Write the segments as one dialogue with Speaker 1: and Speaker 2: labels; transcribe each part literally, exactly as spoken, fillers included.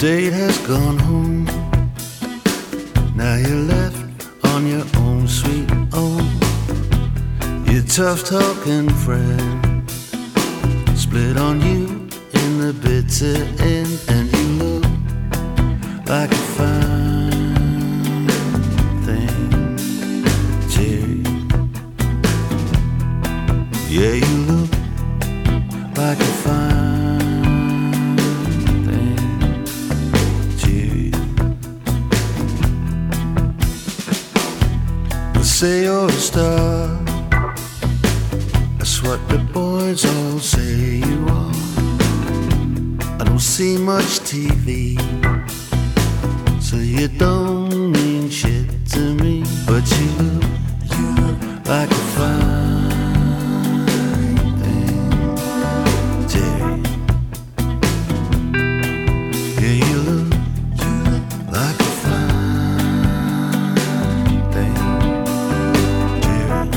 Speaker 1: date has gone home. Now you're left on your own, sweet own. Your tough talking friend split on you in the bitter end, and you look like a fine thing, Jerry. Yeah, you look like a fine thing, Jerry. They say you're a star, that's what the boys all say you are. I don't see much T V, so you don't mean shit to me. But you look, you look like a fine thing, Jerry. Yeah, you look, you look like a fine thing, Jerry.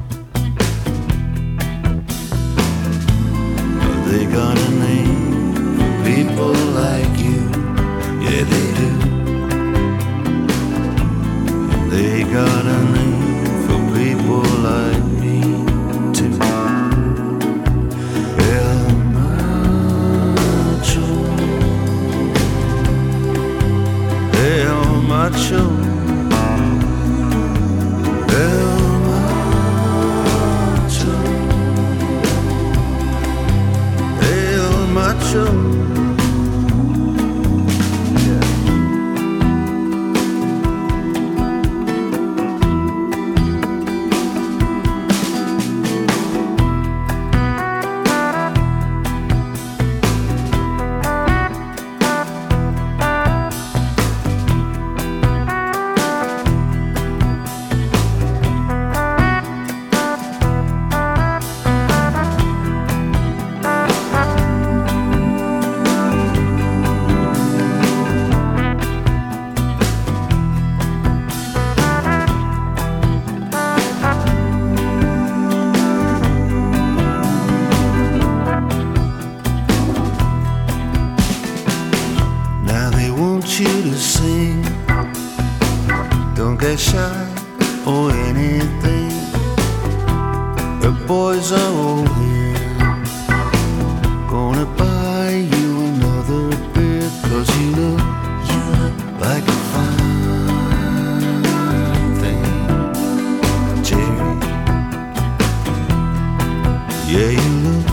Speaker 1: They got a name for people like you, yeah they do. They got a name for people like me too. El Macho, El Macho, El Macho, El Macho. You to sing, don't get shy or anything. The boys are all here, gonna buy you another beer. Cause you look, you look like a fine thing, Jerry. Yeah, you look